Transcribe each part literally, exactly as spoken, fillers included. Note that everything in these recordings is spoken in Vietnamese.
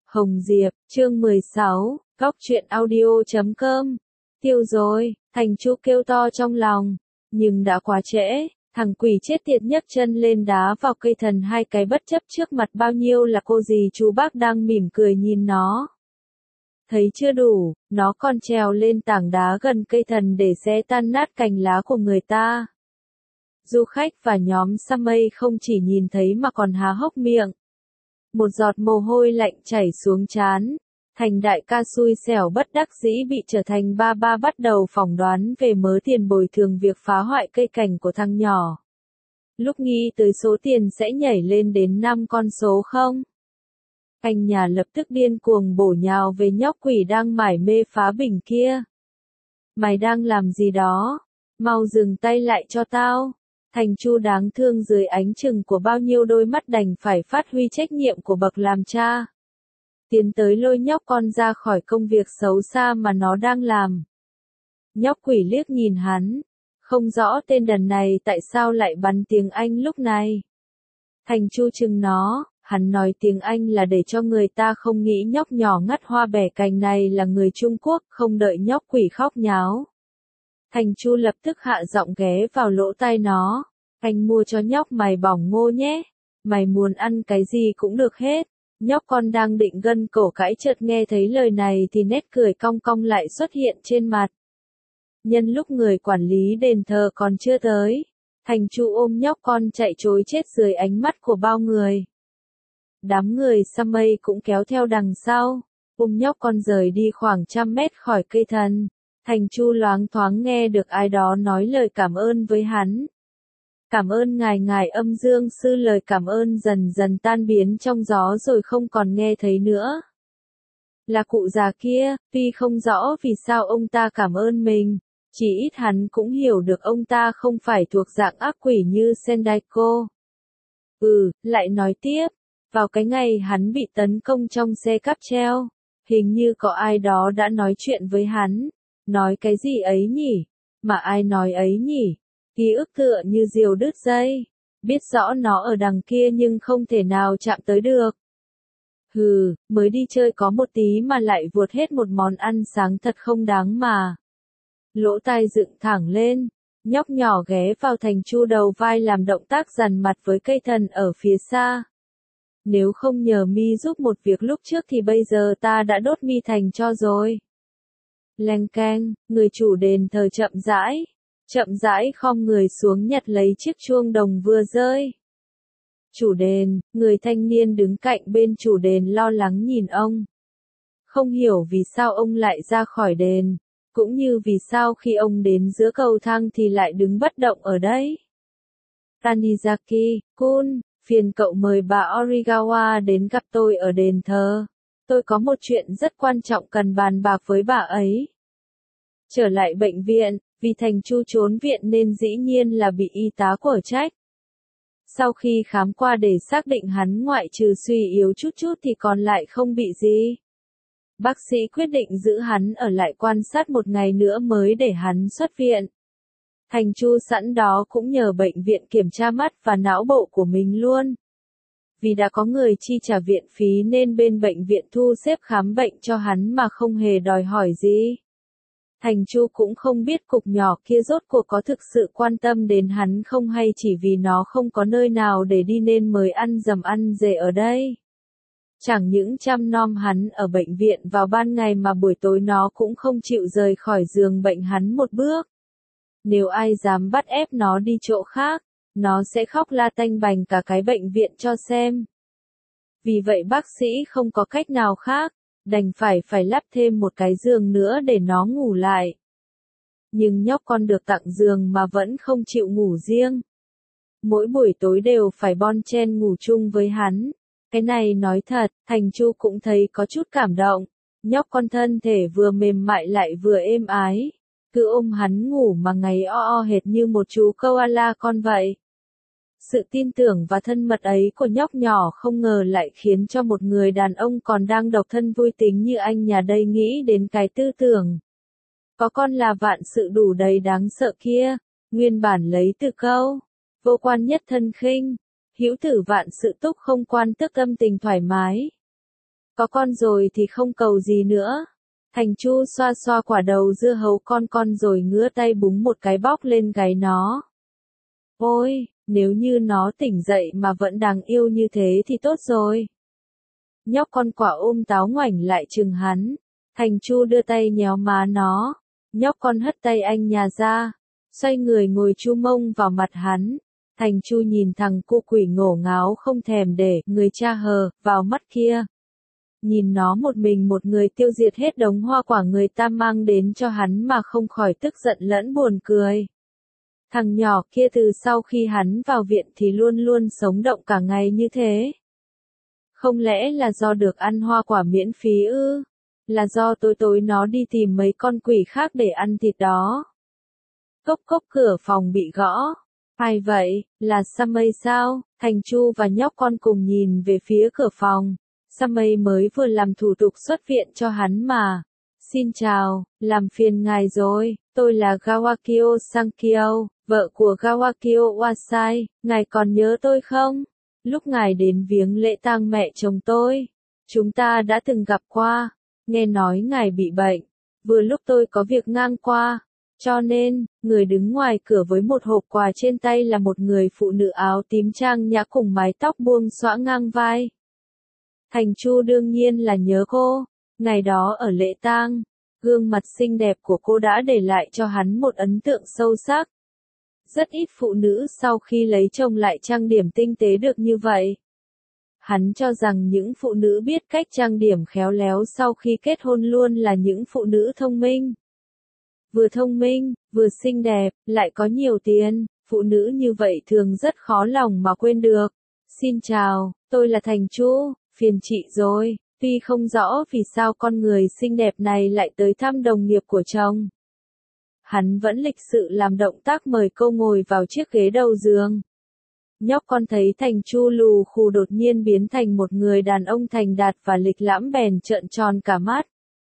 Hồng Diệp, chương mười sáu, góc truyện audio chấm com. Tiêu rồi, Thành Chu kêu to trong lòng, nhưng đã quá trễ, thằng quỷ chết tiệt nhấc chân lên đá vào cây thần hai cái bất chấp trước mặt bao nhiêu là cô dì chú bác đang mỉm cười nhìn nó. Thấy chưa đủ, nó còn trèo lên tảng đá gần cây thần để xé tan nát cành lá của người ta. Du khách và nhóm Samay không chỉ nhìn thấy mà còn há hốc miệng. Một giọt mồ hôi lạnh chảy xuống trán. Thành đại ca xui xẻo bất đắc dĩ bị trở thành ba ba bắt đầu phỏng đoán về mớ tiền bồi thường việc phá hoại cây cảnh của thằng nhỏ. Lúc nghĩ tới số tiền sẽ nhảy lên đến năm con số không? Anh nhà lập tức điên cuồng bổ nhào về nhóc quỷ đang mải mê phá bình kia. Mày đang làm gì đó? Mau dừng tay lại cho tao. Thành Chu đáng thương dưới ánh chừng của bao nhiêu đôi mắt đành phải phát huy trách nhiệm của bậc làm cha. Tiến tới lôi nhóc con ra khỏi công việc xấu xa mà nó đang làm. Nhóc quỷ liếc nhìn hắn. Không rõ tên đần này tại sao lại bắn tiếng Anh lúc này. Thành Chu chừng nó, hắn nói tiếng Anh là để cho người ta không nghĩ nhóc nhỏ ngắt hoa bẻ cành này là người Trung Quốc, không đợi nhóc quỷ khóc nháo. Thành Chu lập tức hạ giọng ghé vào lỗ tai nó. Anh mua cho nhóc mày bỏng ngô nhé. Mày muốn ăn cái gì cũng được hết. Nhóc con đang định gân cổ cãi chợt nghe thấy lời này thì nét cười cong cong lại xuất hiện trên mặt. Nhân lúc người quản lý đền thờ còn chưa tới, Thành Chu ôm nhóc con chạy trối chết dưới ánh mắt của bao người. Đám người Samay cũng kéo theo đằng sau, ôm nhóc con rời đi khoảng trăm mét khỏi cây thần. Thành Chu loáng thoáng nghe được ai đó nói lời cảm ơn với hắn. Cảm ơn ngài ngài âm dương sư, lời cảm ơn dần dần tan biến trong gió rồi không còn nghe thấy nữa. Là cụ già kia, tuy không rõ vì sao ông ta cảm ơn mình, chỉ ít hắn cũng hiểu được ông ta không phải thuộc dạng ác quỷ như Sendaiko. Ừ, lại nói tiếp, vào cái ngày hắn bị tấn công trong xe cáp treo, hình như có ai đó đã nói chuyện với hắn. Nói cái gì ấy nhỉ? Mà ai nói ấy nhỉ? Ký ức tựa như diều đứt dây. Biết rõ nó ở đằng kia nhưng không thể nào chạm tới được. Hừ, mới đi chơi có một tí mà lại vuột hết một món ăn sáng thật không đáng mà. Lỗ tai dựng thẳng lên. Nhóc nhỏ ghé vào Thành Chu đầu vai làm động tác dằn mặt với cây thần ở phía xa. Nếu không nhờ mi giúp một việc lúc trước thì bây giờ ta đã đốt mi thành cho rồi. Leng keng, người chủ đền thờ chậm rãi, chậm rãi khom người xuống nhặt lấy chiếc chuông đồng vừa rơi. Chủ đền, người thanh niên đứng cạnh bên chủ đền lo lắng nhìn ông. Không hiểu vì sao ông lại ra khỏi đền, cũng như vì sao khi ông đến giữa cầu thang thì lại đứng bất động ở đấy. Tanizaki-kun, phiền cậu mời bà Origawa đến gặp tôi ở đền thờ. Tôi có một chuyện rất quan trọng cần bàn bạc với bà ấy. Trở lại bệnh viện, vì Thành Chu trốn viện nên dĩ nhiên là bị y tá của trách. Sau khi khám qua để xác định hắn ngoại trừ suy yếu chút chút thì còn lại không bị gì. Bác sĩ quyết định giữ hắn ở lại quan sát một ngày nữa mới để hắn xuất viện. Thành Chu sẵn đó cũng nhờ bệnh viện kiểm tra mắt và não bộ của mình luôn. Vì đã có người chi trả viện phí nên bên bệnh viện thu xếp khám bệnh cho hắn mà không hề đòi hỏi gì. Thành Chu cũng không biết cục nhỏ kia rốt cuộc có thực sự quan tâm đến hắn không hay chỉ vì nó không có nơi nào để đi nên mới ăn dầm ăn dề ở đây. Chẳng những chăm nom hắn ở bệnh viện vào ban ngày mà buổi tối nó cũng không chịu rời khỏi giường bệnh hắn một bước. Nếu ai dám bắt ép nó đi chỗ khác, nó sẽ khóc la tanh bành cả cái bệnh viện cho xem. Vì vậy bác sĩ không có cách nào khác, đành phải phải lắp thêm một cái giường nữa để nó ngủ lại. Nhưng nhóc con được tặng giường mà vẫn không chịu ngủ riêng. Mỗi buổi tối đều phải bon chen ngủ chung với hắn. Cái này nói thật, Thành Chu cũng thấy có chút cảm động. Nhóc con thân thể vừa mềm mại lại vừa êm ái. Cứ ôm hắn ngủ mà ngày o o hệt như một chú koala con vậy. Sự tin tưởng và thân mật ấy của nhóc nhỏ không ngờ lại khiến cho một người đàn ông còn đang độc thân vui tính như anh nhà đây nghĩ đến cái tư tưởng. Có con là vạn sự đủ đầy đáng sợ kia, nguyên bản lấy từ câu, vô quan nhất thân khinh, hữu tử vạn sự túc không quan tức tâm tình thoải mái. Có con rồi thì không cầu gì nữa. Thành Chu xoa xoa quả đầu dưa hấu con con rồi ngứa tay búng một cái bóc lên gáy nó. Ôi, nếu như nó tỉnh dậy mà vẫn đáng yêu như thế thì tốt rồi. Nhóc con quả ôm táo ngoảnh lại chừng hắn. Thành Chu đưa tay nhéo má nó. Nhóc con hất tay anh nhà ra. Xoay người ngồi chu mông vào mặt hắn. Thành Chu nhìn thằng cu quỷ ngổ ngáo không thèm để người cha hờ vào mắt kia. Nhìn nó một mình một người tiêu diệt hết đống hoa quả người ta mang đến cho hắn mà không khỏi tức giận lẫn buồn cười. Thằng nhỏ kia từ sau khi hắn vào viện thì luôn luôn sống động cả ngày như thế. Không lẽ là do được ăn hoa quả miễn phí ư? Là do tối tối nó đi tìm mấy con quỷ khác để ăn thịt đó. Cốc cốc cửa phòng bị gõ. Ai vậy, là Sammy sao? Thành Chu và nhóc con cùng nhìn về phía cửa phòng. Sammy mới vừa làm thủ tục xuất viện cho hắn mà. Xin chào, làm phiền ngài rồi, tôi là Gawakio Sankyo, vợ của Gawakio Wasai, ngài còn nhớ tôi không? Lúc ngài đến viếng lễ tang mẹ chồng tôi, chúng ta đã từng gặp qua, nghe nói ngài bị bệnh, vừa lúc tôi có việc ngang qua, cho nên, người đứng ngoài cửa với một hộp quà trên tay là một người phụ nữ áo tím trang nhã cùng mái tóc buông xõa ngang vai. Thành Chu đương nhiên là nhớ cô, ngày đó ở lễ tang, gương mặt xinh đẹp của cô đã để lại cho hắn một ấn tượng sâu sắc. Rất ít phụ nữ sau khi lấy chồng lại trang điểm tinh tế được như vậy. Hắn cho rằng những phụ nữ biết cách trang điểm khéo léo sau khi kết hôn luôn là những phụ nữ thông minh. Vừa thông minh, vừa xinh đẹp, lại có nhiều tiền, phụ nữ như vậy thường rất khó lòng mà quên được. Xin chào, tôi là Thành Chu, phiền chị rồi, tuy không rõ vì sao con người xinh đẹp này lại tới thăm đồng nghiệp của chồng. Hắn vẫn lịch sự làm động tác mời cô ngồi vào chiếc ghế đầu giường. Nhóc con thấy Thành Chu lù khù đột nhiên biến thành một người đàn ông thành đạt và lịch lãm bèn trợn tròn cả mắt.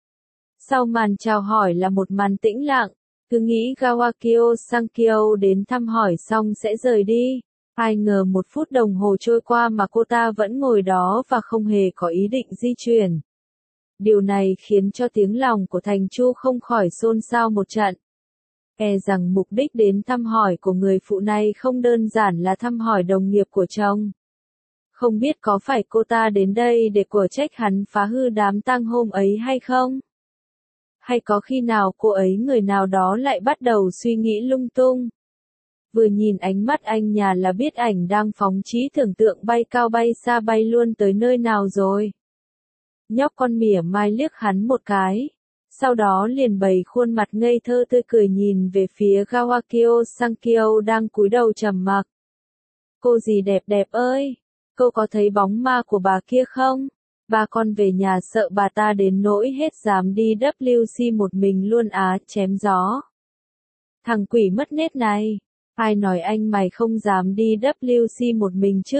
Sau màn chào hỏi là một màn tĩnh lặng, cứ nghĩ Gawakio Sankyo đến thăm hỏi xong sẽ rời đi. Ai ngờ một phút đồng hồ trôi qua mà cô ta vẫn ngồi đó và không hề có ý định di chuyển. Điều này khiến cho tiếng lòng của Thành Chu không khỏi xôn xao một trận. E rằng mục đích đến thăm hỏi của người phụ này không đơn giản là thăm hỏi đồng nghiệp của chồng. Không biết có phải cô ta đến đây để của trách hắn phá hư đám tang hôm ấy hay không? Hay có khi nào cô ấy người nào đó lại bắt đầu suy nghĩ lung tung? Vừa nhìn ánh mắt anh nhà là biết ảnh đang phóng trí tưởng tượng bay cao bay xa bay luôn tới nơi nào rồi. Nhóc con mỉa mai liếc hắn một cái. Sau đó liền bày khuôn mặt ngây thơ tươi cười nhìn về phía Gawakio Sankyo đang cúi đầu trầm mặc. Cô gì đẹp đẹp ơi! Cô có thấy bóng ma của bà kia không? Ba con về nhà sợ bà ta đến nỗi hết dám đi W C một mình luôn á, chém gió. Thằng quỷ mất nết này! Ai nói anh mày không dám đi W C một mình chứ?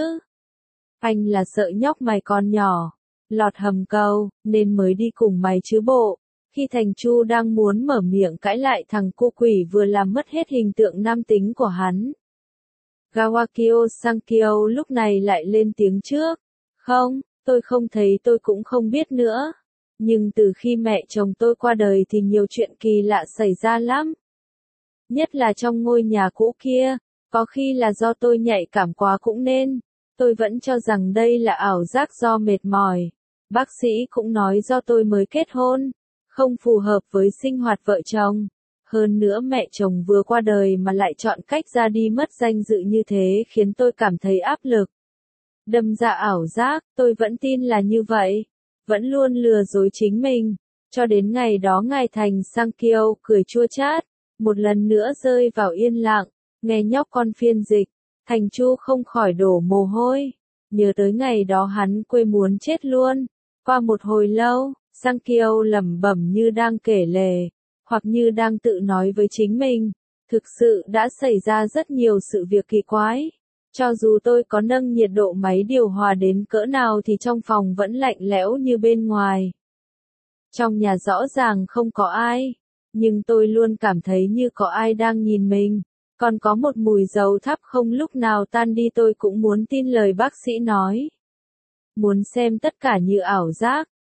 Anh là sợ nhóc mày còn nhỏ, lọt hầm cầu, nên mới đi cùng mày chứ bộ. Khi Thành Chu đang muốn mở miệng cãi lại thằng cô quỷ vừa làm mất hết hình tượng nam tính của hắn. Gawakio Sankyo lúc này lại lên tiếng trước. Không, tôi không thấy tôi cũng không biết nữa. Nhưng từ khi mẹ chồng tôi qua đời thì nhiều chuyện kỳ lạ xảy ra lắm. Nhất là trong ngôi nhà cũ kia, có khi là do tôi nhạy cảm quá cũng nên. Tôi vẫn cho rằng đây là ảo giác do mệt mỏi. Bác sĩ cũng nói do tôi mới kết hôn, không phù hợp với sinh hoạt vợ chồng. Hơn nữa mẹ chồng vừa qua đời mà lại chọn cách ra đi mất danh dự như thế khiến tôi cảm thấy áp lực. Đâm ra ảo giác, tôi vẫn tin là như vậy. Vẫn luôn lừa dối chính mình. Cho đến ngày đó ngài Thành Sankyo cười chua chát. Một lần nữa rơi vào yên lặng. Nghe nhóc con phiên dịch. Thành Chu không khỏi đổ mồ hôi. Nhớ tới ngày đó hắn quê muốn chết luôn. Qua một hồi lâu, Sankyo lẩm bẩm như đang kể lể, hoặc như đang tự nói với chính mình. Thực sự đã xảy ra rất nhiều sự việc kỳ quái. Cho dù tôi có nâng nhiệt độ máy điều hòa đến cỡ nào thì trong phòng vẫn lạnh lẽo như bên ngoài. Trong nhà rõ ràng không có ai, nhưng tôi luôn cảm thấy như có ai đang nhìn mình. Còn có một mùi dầu thắp không lúc nào tan đi, tôi cũng muốn tin lời bác sĩ nói. Muốn xem tất cả như ảo giác,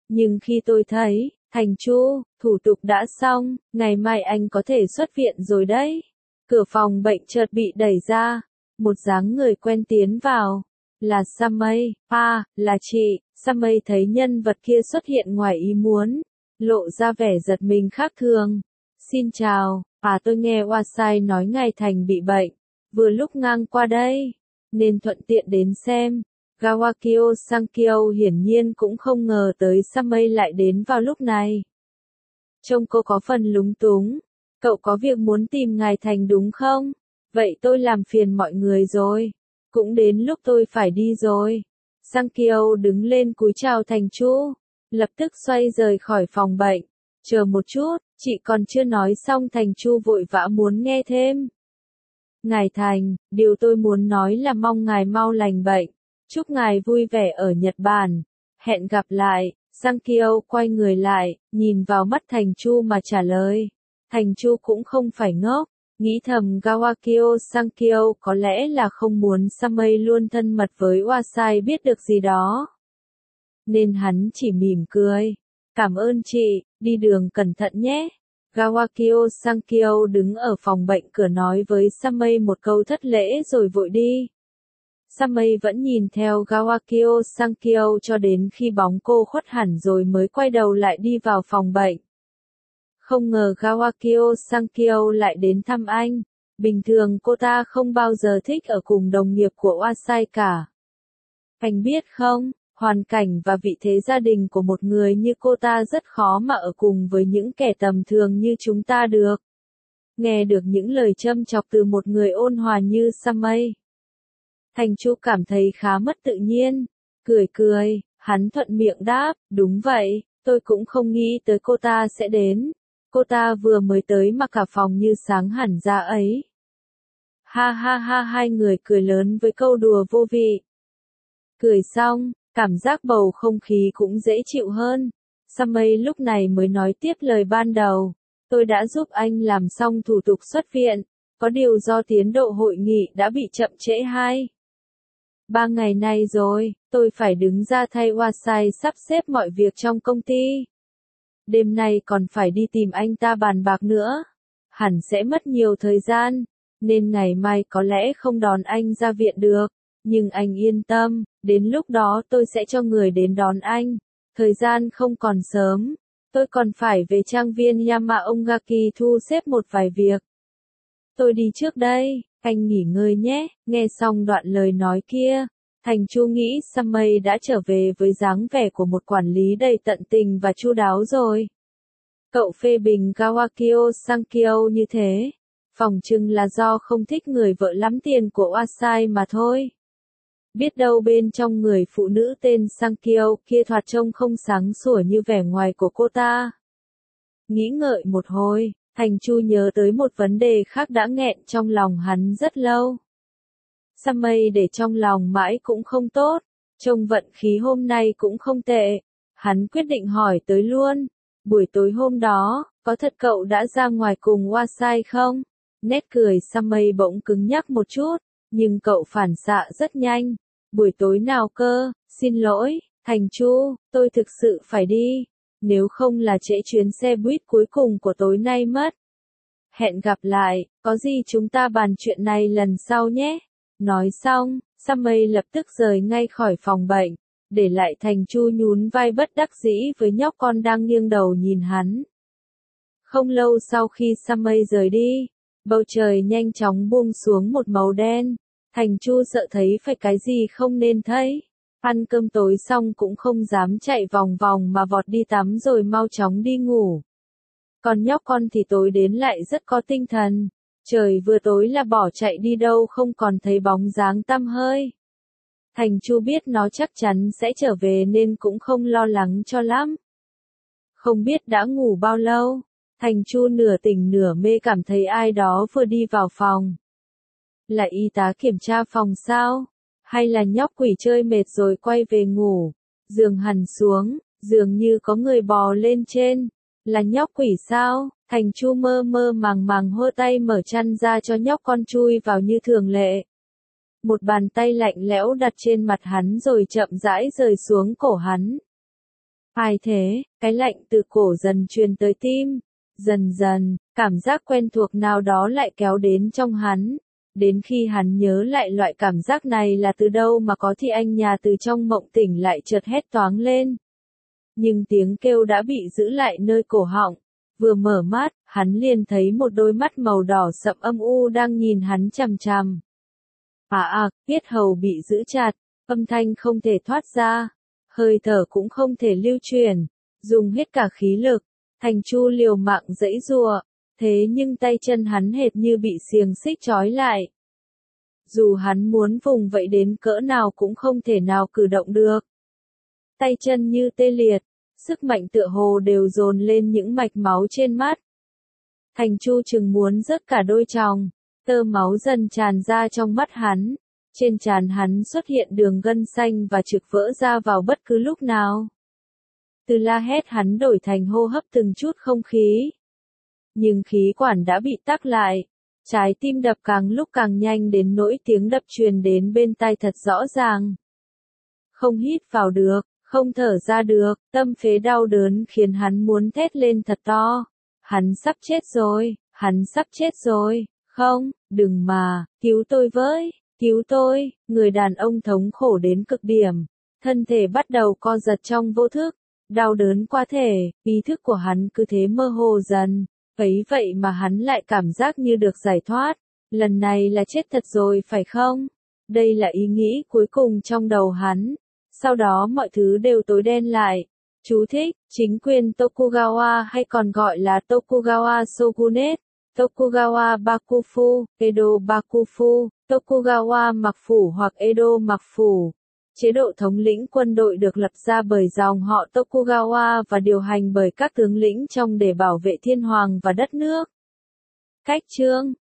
Nhưng khi tôi thấy, Thành Chu, thủ tục đã xong, ngày mai anh có thể xuất viện rồi đấy. Cửa phòng bệnh chợt bị đẩy ra, một dáng người quen tiến vào. Là Samay, à, là chị. Samay thấy nhân vật kia xuất hiện ngoài ý muốn, lộ ra vẻ giật mình khác thường. Xin chào, à tôi nghe Wasai nói ngài Thành bị bệnh, vừa lúc ngang qua đây, nên thuận tiện đến xem. Gawakyo Sankyo hiển nhiên cũng không ngờ tới Samay lại đến vào lúc này. Trông cô có phần lúng túng. Cậu có việc muốn tìm ngài Thành đúng không? Vậy tôi làm phiền mọi người rồi. Cũng đến lúc tôi phải đi rồi. Sankyo đứng lên cúi chào Thành Chu, lập tức xoay rời khỏi phòng bệnh. Chờ một chút, chị còn chưa nói xong. Thành Chu vội vã muốn nghe thêm. Ngài Thành, điều tôi muốn nói là mong ngài mau lành bệnh. Chúc ngài vui vẻ ở Nhật Bản. Hẹn gặp lại. Sankyo quay người lại, nhìn vào mắt Thành Chu mà trả lời. Thành Chu cũng không phải ngốc, nghĩ thầm Gawakyo Sankyo có lẽ là không muốn Samay luôn thân mật với Wasai biết được gì đó. Nên hắn chỉ mỉm cười. Cảm ơn chị, đi đường cẩn thận nhé. Gawakyo Sankyo đứng ở phòng bệnh cửa nói với Samay một câu thất lễ rồi vội đi. Samay vẫn nhìn theo Gawakyo Sankyo cho đến khi bóng cô khuất hẳn rồi mới quay đầu lại đi vào phòng bệnh. Không ngờ Gawakyo Sankyo lại đến thăm anh. Bình thường cô ta không bao giờ thích ở cùng đồng nghiệp của Wasai cả. Anh biết không, hoàn cảnh và vị thế gia đình của một người như cô ta rất khó mà ở cùng với những kẻ tầm thường như chúng ta được. Nghe được những lời châm chọc từ một người ôn hòa như Samay, Thành Chu cảm thấy khá mất tự nhiên. Cười cười, hắn thuận miệng đáp, đúng vậy, tôi cũng không nghĩ tới cô ta sẽ đến. Cô ta vừa mới tới mà cả phòng như sáng hẳn ra ấy. Ha ha ha, hai người cười lớn với câu đùa vô vị. Cười xong, cảm giác bầu không khí cũng dễ chịu hơn. Samay lúc này mới nói tiếp lời ban đầu. Tôi đã giúp anh làm xong thủ tục xuất viện, có điều do tiến độ hội nghị đã bị chậm trễ hai. Ba ngày nay rồi, tôi phải đứng ra thay Wasai sắp xếp mọi việc trong công ty. Đêm nay còn phải đi tìm anh ta bàn bạc nữa. Hẳn sẽ mất nhiều thời gian, nên ngày mai có lẽ không đón anh ra viện được. Nhưng anh yên tâm, đến lúc đó tôi sẽ cho người đến đón anh. Thời gian không còn sớm, tôi còn phải về trang viên Yamaongaki thu xếp một vài việc. Tôi đi trước đây, anh nghỉ ngơi nhé. Nghe xong đoạn lời nói kia, Thành Chu nghĩ Samay đã trở về với dáng vẻ của một quản lý đầy tận tình và chu đáo rồi. Cậu phê bình Gawakyo Sankyo như thế, phỏng chừng là do không thích người vợ lắm tiền của Wasai mà thôi. Biết đâu bên trong người phụ nữ tên Sankyo kia thoạt trông không sáng sủa như vẻ ngoài của cô ta. Nghĩ ngợi một hồi, Thành Chu nhớ tới một vấn đề khác đã nghẹn trong lòng hắn rất lâu. Samay để trong lòng mãi cũng không tốt, trông vận khí hôm nay cũng không tệ. Hắn quyết định hỏi tới luôn. Buổi tối hôm đó, có thật cậu đã ra ngoài cùng Wasai không? Nét cười Samay bỗng cứng nhắc một chút, nhưng cậu phản xạ rất nhanh. Buổi tối nào cơ? Xin lỗi, Thành Chu, tôi thực sự phải đi. Nếu không là trễ chuyến xe buýt cuối cùng của tối nay mất. Hẹn gặp lại, có gì chúng ta bàn chuyện này lần sau nhé. Nói xong, Samay lập tức rời ngay khỏi phòng bệnh, để lại Thành Chu nhún vai bất đắc dĩ với nhóc con đang nghiêng đầu nhìn hắn. Không lâu sau khi Samay rời đi, bầu trời nhanh chóng buông xuống một màu đen. Thành Chu sợ thấy phải cái gì không nên thấy. Ăn cơm tối xong cũng không dám chạy vòng vòng mà vọt đi tắm rồi mau chóng đi ngủ. Còn nhóc con thì tối đến lại rất có tinh thần. Trời vừa tối là bỏ chạy đi đâu không còn thấy bóng dáng tăm hơi. Thành Chu biết nó chắc chắn sẽ trở về nên cũng không lo lắng cho lắm. Không biết đã ngủ bao lâu, Thành Chu nửa tỉnh nửa mê cảm thấy ai đó vừa đi vào phòng. Là y tá kiểm tra phòng sao? Hay là nhóc quỷ chơi mệt rồi quay về ngủ? Giường hằn xuống, dường như có người bò lên trên. Là nhóc quỷ sao? Thành Chu mơ mơ màng màng hơ tay mở chăn ra cho nhóc con chui vào như thường lệ. Một bàn tay lạnh lẽo đặt trên mặt hắn rồi chậm rãi rời xuống cổ hắn. Ai thế? Cái lạnh từ cổ dần truyền tới tim. Dần dần, cảm giác quen thuộc nào đó lại kéo đến trong hắn. Đến khi hắn nhớ lại loại cảm giác này là từ đâu mà có thì anh nhà từ trong mộng tỉnh lại chợt hét toáng lên. Nhưng tiếng kêu đã bị giữ lại nơi cổ họng. Vừa mở mắt, hắn liền thấy một đôi mắt màu đỏ sậm âm u đang nhìn hắn chằm chằm. À à, yết hầu bị giữ chặt, âm thanh không thể thoát ra, hơi thở cũng không thể lưu truyền, dùng hết cả khí lực, Thành Chu liều mạng giãy giụa, thế nhưng tay chân hắn hệt như bị xiềng xích trói lại. Dù hắn muốn vùng vẫy đến cỡ nào cũng không thể nào cử động được. Tay chân như tê liệt, sức mạnh tựa hồ đều dồn lên những mạch máu trên mắt. Thành Chu chừng muốn rớt cả đôi tròng, tơ máu dần tràn ra trong mắt hắn, trên trán hắn xuất hiện đường gân xanh và trực vỡ ra vào bất cứ lúc nào. Từ la hét hắn đổi thành hô hấp từng chút không khí. Nhưng khí quản đã bị tắc lại, trái tim đập càng lúc càng nhanh đến nỗi tiếng đập truyền đến bên tai thật rõ ràng. Không hít vào được, không thở ra được, tâm phế đau đớn khiến hắn muốn thét lên thật to. Hắn sắp chết rồi, hắn sắp chết rồi, không, đừng mà, cứu tôi với, cứu tôi, người đàn ông thống khổ đến cực điểm, thân thể bắt đầu co giật trong vô thức, đau đớn quá thể, ý thức của hắn cứ thế mơ hồ dần, ấy vậy mà hắn lại cảm giác như được giải thoát, lần này là chết thật rồi phải không? Đây là ý nghĩ cuối cùng trong đầu hắn, sau đó mọi thứ đều tối đen lại. Chú thích, chính quyền Tokugawa hay còn gọi là Tokugawa Shogunate, Tokugawa Bakufu, Edo Bakufu, Tokugawa Mặc Phủ hoặc Edo Mặc Phủ. Chế độ thống lĩnh quân đội được lập ra bởi dòng họ Tokugawa và điều hành bởi các tướng lĩnh trong để bảo vệ thiên hoàng và đất nước. Cách chương